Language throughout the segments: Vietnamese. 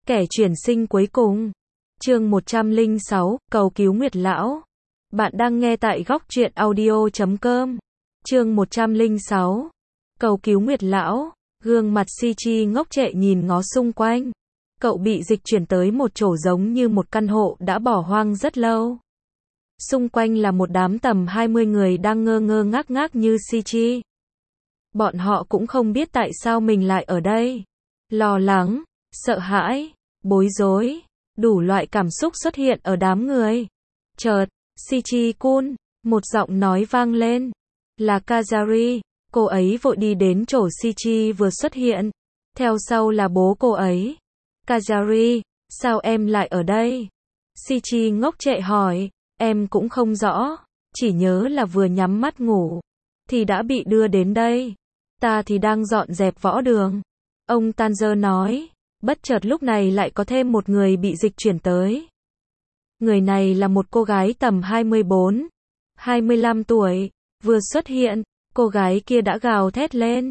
Kẻ chuyển sinh cuối cùng. Chương 106, cầu cứu Nguyệt Lão. Bạn đang nghe tại góc truyện audio.com. Chương 106, cầu cứu Nguyệt Lão. Gương mặt Chi ngốc trệ nhìn ngó xung quanh. Cậu bị dịch chuyển tới một chỗ giống như một căn hộ đã bỏ hoang rất lâu. Xung quanh là một đám tầm 20 người đang ngơ ngơ ngác ngác như Chi. Bọn họ cũng không biết tại sao mình lại ở đây. Lo lắng, sợ hãi, bối rối, đủ loại cảm xúc xuất hiện ở đám người. Chợt, Chi-kun, một giọng nói vang lên. Là Kazari, cô ấy vội đi đến chỗ Chi vừa xuất hiện. Theo sau là bố cô ấy. Kazari, sao em lại ở đây? Chi ngốc trệ hỏi, em cũng không rõ, chỉ nhớ là vừa nhắm mắt ngủ, thì đã bị đưa đến đây. Ta thì đang dọn dẹp võ đường. Ông Tanzer nói, bất chợt lúc này lại có thêm một người bị dịch chuyển tới. Người này là một cô gái tầm 24, 25 tuổi, vừa xuất hiện, cô gái kia đã gào thét lên.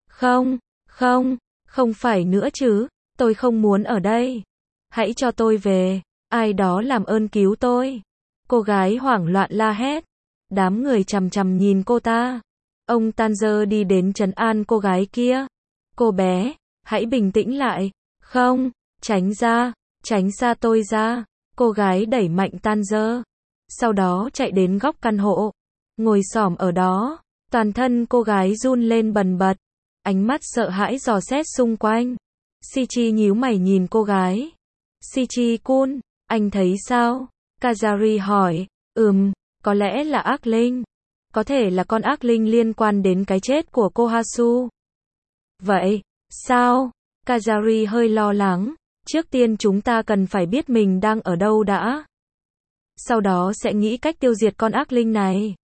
Không phải nữa chứ, tôi không muốn ở đây. Hãy cho tôi về, ai đó làm ơn cứu tôi. Cô gái hoảng loạn la hét. Đám người chằm chằm nhìn cô ta. Ông Tanzer đi đến trấn an cô gái kia. Cô bé, hãy bình tĩnh lại. Không, tránh xa tôi ra. Cô gái đẩy mạnh Tanzer. Sau đó chạy đến góc căn hộ. Ngồi xổm ở đó. Toàn thân cô gái run lên bần bật. Ánh mắt sợ hãi dò xét xung quanh. Chi nhíu mày nhìn cô gái. Chi-kun, anh thấy sao? Kazari hỏi. Có lẽ là ác linh. Có thể là con ác linh liên quan đến cái chết của Kohasu. Vậy, sao? Kazari hơi lo lắng. Trước tiên chúng ta cần phải biết mình đang ở đâu đã. Sau đó sẽ nghĩ cách tiêu diệt con ác linh này.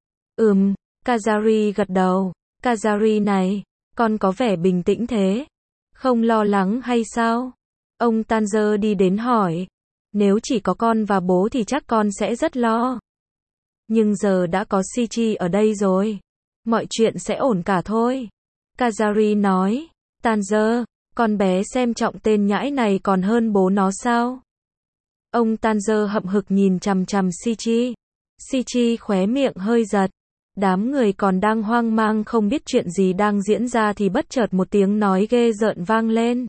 Kazari gật đầu. Kazari này, con có vẻ bình tĩnh thế. Không lo lắng hay sao? Ông Tanzer đi đến hỏi. Nếu chỉ có con và bố thì chắc con sẽ rất lo. Nhưng giờ đã có Chi ở đây rồi. Mọi chuyện sẽ ổn cả thôi. Kazari nói. Tanzer, con bé xem trọng tên nhãi này còn hơn bố nó sao? Ông Tanzer hậm hực nhìn chằm chằm Chi. Chi khóe miệng hơi giật. Đám người còn đang hoang mang không biết chuyện gì đang diễn ra thì bất chợt một tiếng nói ghê rợn vang lên.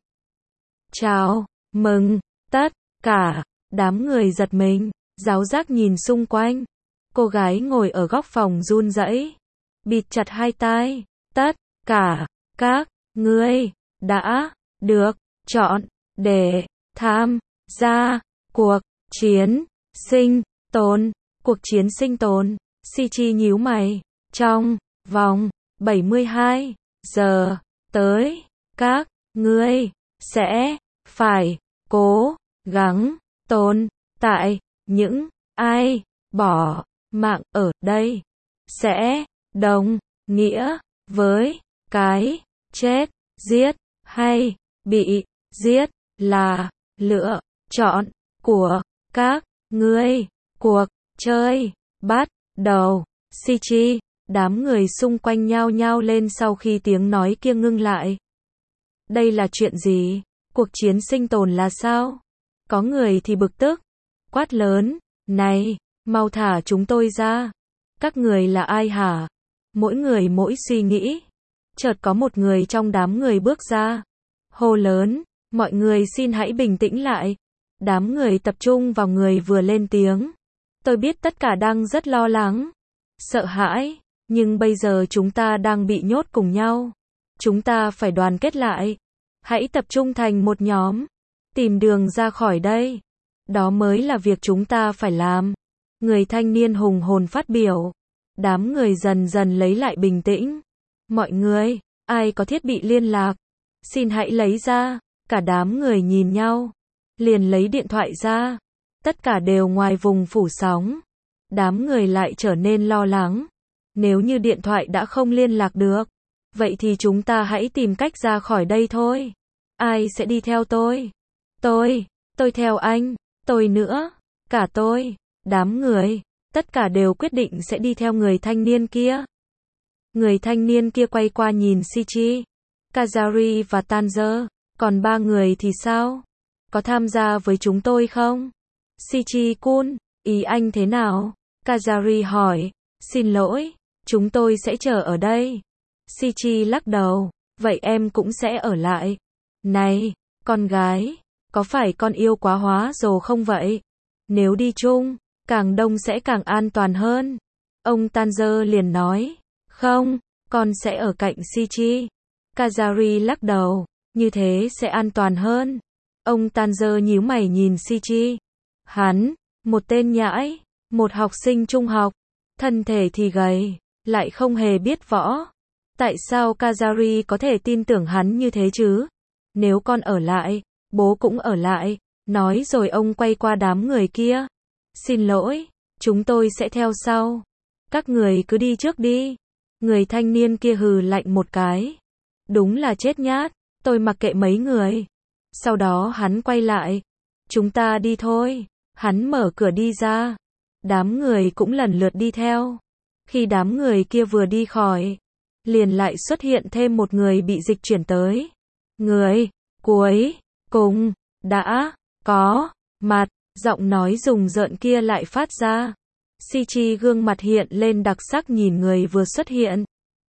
Chào mừng tất cả. Đám người giật mình, giáo giác nhìn xung quanh. Cô gái ngồi ở góc phòng run rẩy, bịt chặt hai tai. Tất cả các ngươi đã được chọn để tham gia cuộc chiến sinh tồn. Cuộc chiến sinh tồn. Chi nhíu mày. Trong vòng 72 giờ tới, các ngươi sẽ phải cố gắng tồn tại. Những ai bỏ mạng ở đây sẽ đồng nghĩa với cái chết. Giết hay bị giết là lựa chọn của các ngươi. Cuộc chơi bắt đầu. Chi, đám người xung quanh nhao nhao lên sau khi tiếng nói kia ngưng lại. Đây là chuyện gì? Cuộc chiến sinh tồn là sao? Có người thì bực tức, quát lớn. Này, mau thả chúng tôi ra. Các người là ai hả? Mỗi người mỗi suy nghĩ. Chợt có một người trong đám người bước ra. Hô lớn, mọi người xin hãy bình tĩnh lại. Đám người tập trung vào người vừa lên tiếng. Tôi biết tất cả đang rất lo lắng, sợ hãi, nhưng bây giờ chúng ta đang bị nhốt cùng nhau. Chúng ta phải đoàn kết lại. Hãy tập trung thành một nhóm. Tìm đường ra khỏi đây. Đó mới là việc chúng ta phải làm. Người thanh niên hùng hồn phát biểu. Đám người dần dần lấy lại bình tĩnh. Mọi người, ai có thiết bị liên lạc? Xin hãy lấy ra. Cả đám người nhìn nhau. Liền lấy điện thoại ra. Tất cả đều ngoài vùng phủ sóng. Đám người lại trở nên lo lắng. Nếu như điện thoại đã không liên lạc được, vậy thì chúng ta hãy tìm cách ra khỏi đây thôi. Ai sẽ đi theo tôi? Tôi theo anh, tôi nữa, cả tôi. Đám người, tất cả đều quyết định sẽ đi theo người thanh niên kia. Người thanh niên kia quay qua nhìn Chi, Kazari và Tanzer. Còn ba người thì sao? có tham gia với chúng tôi không? Shichi-kun, ý anh thế nào? Kazari hỏi. Xin lỗi, chúng tôi sẽ chờ ở đây. Shichi lắc đầu. Vậy em cũng sẽ ở lại. Này, con gái, có phải con yêu quá hóa rồ không vậy? Nếu đi chung, càng đông sẽ càng an toàn hơn. Ông Tanzer liền nói. Không, con sẽ ở cạnh Shichi. Kazari lắc đầu. Như thế sẽ an toàn hơn. Ông Tanzer nhíu mày nhìn Shichi. Hắn, một tên nhãi, một học sinh trung học, thân thể thì gầy, lại không hề biết võ. Tại sao Kazari có thể tin tưởng hắn như thế chứ? Nếu con ở lại, bố cũng ở lại. Nói rồi ông quay qua đám người kia. Xin lỗi, chúng tôi sẽ theo sau. Các người cứ đi trước đi. Người thanh niên kia hừ lạnh một cái. Đúng là chết nhát, tôi mặc kệ mấy người. Sau đó hắn quay lại. Chúng ta đi thôi. Hắn mở cửa đi ra. Đám người cũng lần lượt đi theo. Khi đám người kia vừa đi khỏi, liền lại xuất hiện thêm một người bị dịch chuyển tới. Người, cuối cùng, đã, có, mặt, giọng nói rùng rợn kia lại phát ra. Shichi gương mặt hiện lên đặc sắc nhìn người vừa xuất hiện.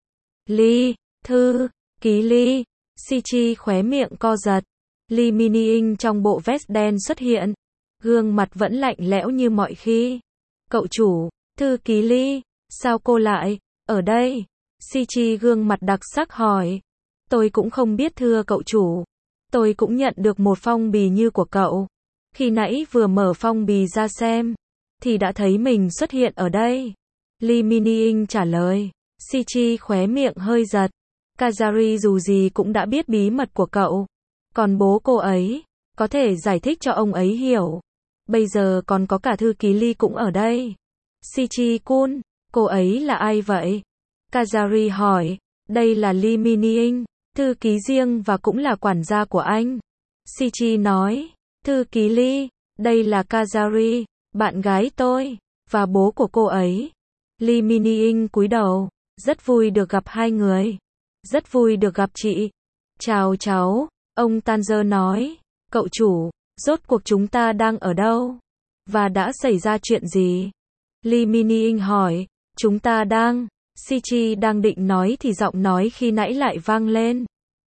Lee, thư, ký Lee. Shichi khóe miệng co giật. Lee Mini-ing trong bộ vest đen xuất hiện. Gương mặt vẫn lạnh lẽo như mọi khi. Cậu chủ, thư ký Lee, sao cô lại ở đây? Shichi gương mặt đặc sắc hỏi. Tôi cũng không biết thưa cậu chủ. Tôi cũng nhận được một phong bì như của cậu. Khi nãy vừa mở phong bì ra xem, thì đã thấy mình xuất hiện ở đây. Lee Mini-ing trả lời. Shichi khóe miệng hơi giật. Kazari dù gì cũng đã biết bí mật của cậu. Còn bố cô ấy, có thể giải thích cho ông ấy hiểu. Bây giờ còn có cả thư ký Lee cũng ở đây. Shichi-kun, cô ấy là ai vậy? Kazari hỏi. Đây là Lee Mini-ing, thư ký riêng và cũng là quản gia của anh. Shichi nói. Thư ký Lee, đây là Kazari, bạn gái tôi, và bố của cô ấy. Lee Mini-ing cúi đầu. Rất vui được gặp hai người. Rất vui được gặp chị. Chào cháu, ông Tanzer nói. Cậu chủ, rốt cuộc chúng ta đang ở đâu? Và đã xảy ra chuyện gì? Lee Mini-ing hỏi. Chúng ta đang... Shichi đang định nói thì giọng nói khi nãy lại vang lên.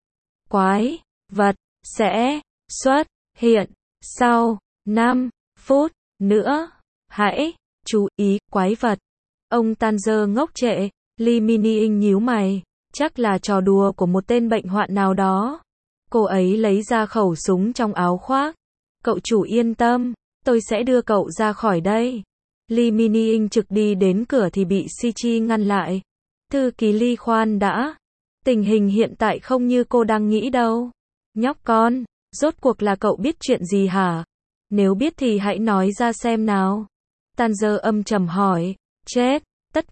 Quái vật sẽ xuất hiện sau 5 phút nữa. Hãy chú ý quái vật. Ông Tanzer ngốc trệ. Lee Mini-ing nhíu mày. Chắc là trò đùa của một tên bệnh hoạn nào đó. Cô ấy lấy ra khẩu súng trong áo khoác. Cậu chủ yên tâm, tôi sẽ đưa cậu ra khỏi đây. Lee Mini-ing trực đi đến cửa thì bị Shichi ngăn lại. Thư ký Lee khoan đã. Tình hình hiện tại không như cô đang nghĩ đâu. Nhóc con, rốt cuộc là cậu biết chuyện gì hả? Nếu biết thì hãy nói ra xem nào. Tanzer âm trầm hỏi. Chết,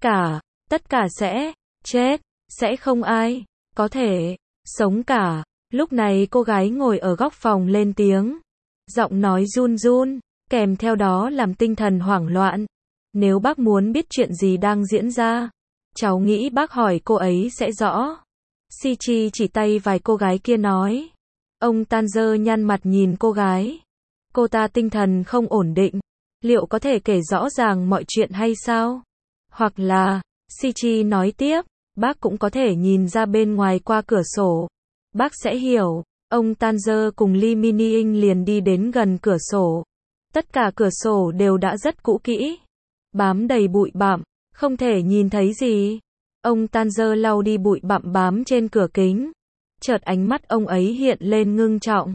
tất cả sẽ chết, sẽ không ai có thể sống cả. Lúc này cô gái ngồi ở góc phòng lên tiếng. Giọng nói run run, kèm theo đó làm tinh thần hoảng loạn. Nếu bác muốn biết chuyện gì đang diễn ra, cháu nghĩ bác hỏi cô ấy sẽ rõ. Shichi chỉ tay vài cô gái kia nói. Ông Tanzer nhăn mặt nhìn cô gái. Cô ta tinh thần không ổn định. Liệu có thể kể rõ ràng mọi chuyện hay sao? Hoặc là, Shichi nói tiếp, bác cũng có thể nhìn ra bên ngoài qua cửa sổ. Bác sẽ hiểu. Ông Tanzer cùng Lee Mini-ing liền đi đến gần cửa sổ. Tất cả cửa sổ đều đã rất cũ kỹ, bám đầy bụi bặm, không thể nhìn thấy gì. Ông Tanzer lau đi bụi bặm bám trên cửa kính. Chợt ánh mắt ông ấy hiện lên ngưng trọng.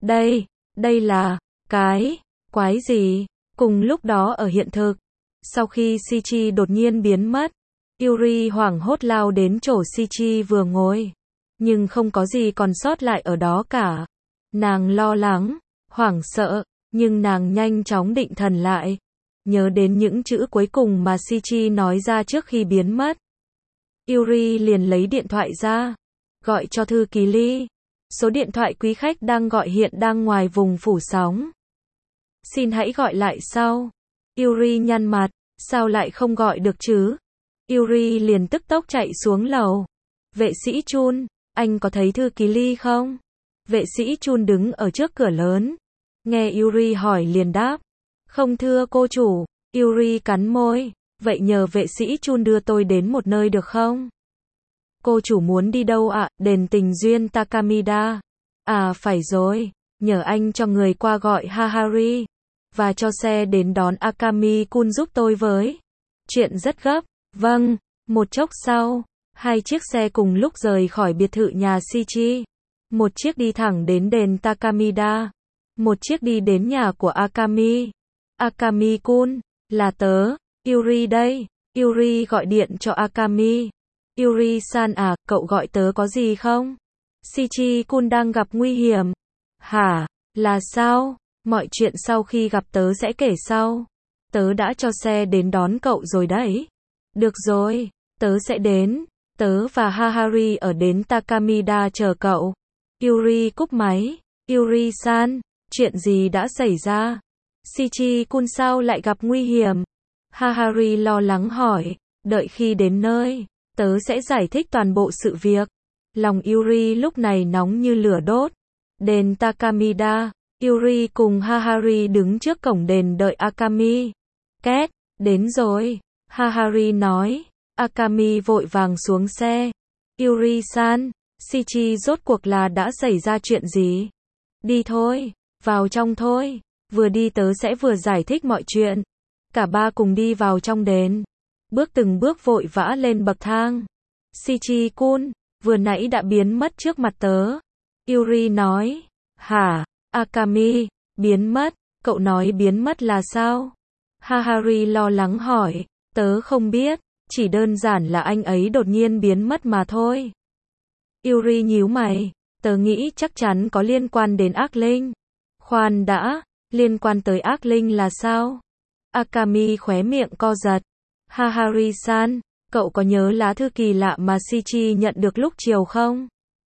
Đây là cái quái gì? Cùng lúc đó ở hiện thực, sau khi Shichi đột nhiên biến mất, Yuri hoảng hốt lao đến chỗ Shichi vừa ngồi. Nhưng không có gì còn sót lại ở đó cả. Nàng lo lắng, hoảng sợ, nhưng nàng nhanh chóng định thần lại. Nhớ đến những chữ cuối cùng mà Shichi nói ra trước khi biến mất. Yuri liền lấy điện thoại ra, gọi cho thư ký Lee. Số điện thoại quý khách đang gọi hiện đang ngoài vùng phủ sóng. Xin hãy gọi lại sau. Yuri nhăn mặt, sao lại không gọi được chứ? Yuri liền tức tốc chạy xuống lầu. Vệ sĩ Chun, anh có thấy thư ký Lee không? Vệ sĩ Chun đứng ở trước cửa lớn. Nghe Yuri hỏi liền đáp. Không thưa cô chủ. Yuri cắn môi. Vậy nhờ vệ sĩ Chun đưa tôi đến một nơi được không? Cô chủ muốn đi đâu ạ? Đền tình duyên Takamida. À phải rồi. Nhờ anh cho người qua gọi Hahari. Và cho xe đến đón Akami-kun giúp tôi với. Chuyện rất gấp. Vâng. Một chốc sau, 2 chiếc xe cùng lúc rời khỏi biệt thự nhà Shichi. Một chiếc đi thẳng đến đền Takamida. Một chiếc đi đến nhà của Akami. Akami-kun, là tớ, Yuri đây. Yuri gọi điện cho Akami. Yuri-san à, cậu gọi tớ có gì không? Shichi-kun đang gặp nguy hiểm. Hả? Là sao? Mọi chuyện sau khi gặp tớ sẽ kể sau. Tớ đã cho xe đến đón cậu rồi đấy. Được rồi, tớ sẽ đến. Tớ và Hahari ở đến Takamida chờ cậu. Yuri cúp máy. Yuri-san, chuyện gì đã xảy ra? Shichi-kun sao lại gặp nguy hiểm? Hahari lo lắng hỏi. Đợi khi đến nơi, tớ sẽ giải thích toàn bộ sự việc. Lòng Yuri lúc này nóng như lửa đốt. Đền Takamida. Yuri cùng Hahari đứng trước cổng đền đợi Akami. Két, đến rồi. Hahari nói. Akami vội vàng xuống xe. Yuri-san, Shichi rốt cuộc là đã xảy ra chuyện gì? Đi thôi, vào trong thôi. Vừa đi tớ sẽ vừa giải thích mọi chuyện. Cả ba cùng đi vào trong đền. Bước từng bước vội vã lên bậc thang. Shichi-kun, vừa nãy đã biến mất trước mặt tớ. Yuri nói. Hả? Akami, biến mất? Cậu nói biến mất là sao? Hahari lo lắng hỏi. Tớ không biết, chỉ đơn giản là anh ấy đột nhiên biến mất mà thôi. Yuri nhíu mày. Tớ nghĩ chắc chắn có liên quan đến ác linh. Khoan đã, liên quan tới ác linh là sao? Akami khóe miệng co giật. Hahari-san, cậu có nhớ lá thư kỳ lạ mà Shichi nhận được lúc chiều không?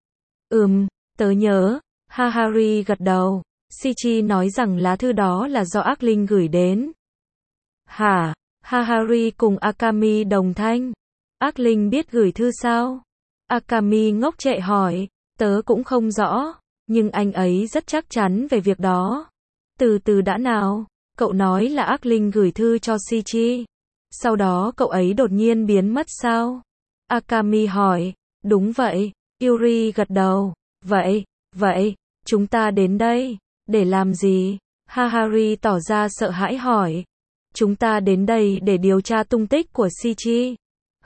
Tớ nhớ. Hahari gật đầu. Shichi nói rằng lá thư đó là do ác linh gửi đến. Hả? Hahari cùng Akami đồng thanh. Ác linh biết gửi thư sao? Akami ngốc trệ hỏi. Tớ cũng không rõ, nhưng anh ấy rất chắc chắn về việc đó. Từ từ đã nào, cậu nói là ác linh gửi thư cho Shichi. Sau đó cậu ấy đột nhiên biến mất sao? Akami hỏi. Đúng vậy. Yuri gật đầu. Vậy, chúng ta đến đây, để làm gì? Hahari tỏ ra sợ hãi hỏi. Chúng ta đến đây để điều tra tung tích của Shichi.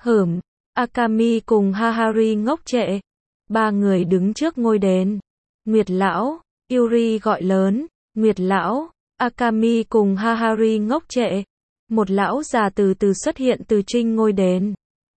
Akami cùng Hahari ngốc trệ. Ba người đứng trước ngôi đền. Nguyệt lão, Yuri gọi lớn. Nguyệt lão, Akami cùng Hahari ngốc trệ. Một lão già từ từ xuất hiện từ trên ngôi đền.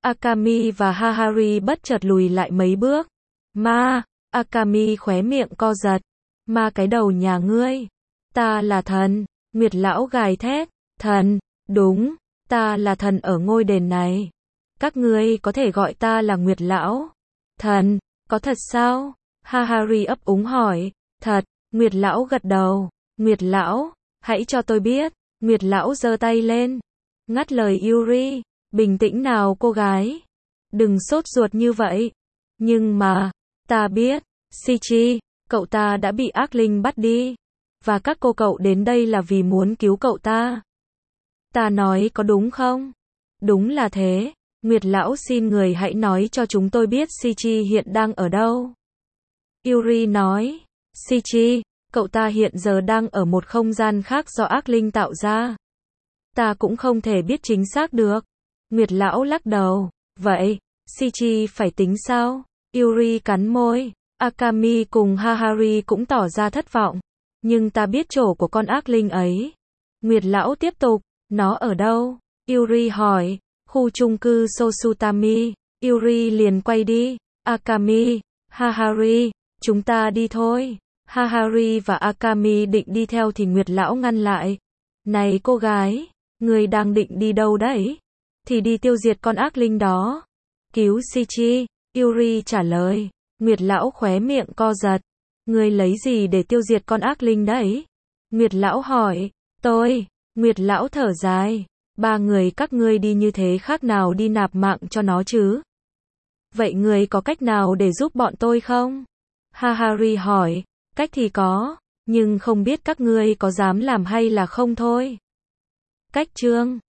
Akami và Hahari bất chợt lùi lại mấy bước. Ma, Akami khóe miệng co giật. Ma cái đầu nhà ngươi. Ta là thần. Nguyệt lão gào thét. Thần, đúng, ta là thần ở ngôi đền này. Các ngươi có thể gọi ta là Nguyệt lão. Thần, có thật sao? Hahari ấp úng hỏi. Thật, Nguyệt lão gật đầu. Nguyệt lão, hãy cho tôi biết. Nguyệt lão giơ tay lên. Ngắt lời Yuri. Bình tĩnh nào cô gái. Đừng sốt ruột như vậy. Nhưng mà, ta biết, Shichi, cậu ta đã bị ác linh bắt đi. Và các cô cậu đến đây là vì muốn cứu cậu ta. Ta nói có đúng không? Đúng là thế. Nguyệt lão xin người hãy nói cho chúng tôi biết Shichi hiện đang ở đâu. Yuri nói. Shichi, cậu ta hiện giờ đang ở một không gian khác do ác linh tạo ra. Ta cũng không thể biết chính xác được. Nguyệt lão lắc đầu. Vậy, Shichi phải tính sao? Yuri cắn môi. Akami cùng Hahari cũng tỏ ra thất vọng. Nhưng ta biết chỗ của con ác linh ấy. Nguyệt lão tiếp tục. Nó ở đâu? Yuri hỏi. Khu chung cư Sosutami. Yuri liền quay đi. Akami, Hahari, chúng ta đi thôi. Hahari và Akami định đi theo thì Nguyệt lão ngăn lại. Này cô gái, người đang định đi đâu đấy? Thì đi tiêu diệt con ác linh đó. Cứu Shichi, Yuri trả lời. Nguyệt lão khóe miệng co giật. Người lấy gì để tiêu diệt con ác linh đấy? Nguyệt lão hỏi. Tôi. Nguyệt lão thở dài. Ba người các ngươi đi như thế khác nào đi nạp mạng cho nó chứ? Vậy người có cách nào để giúp bọn tôi không? Hahari hỏi. Cách thì có. Nhưng không biết các ngươi có dám làm hay là không thôi. Cách chương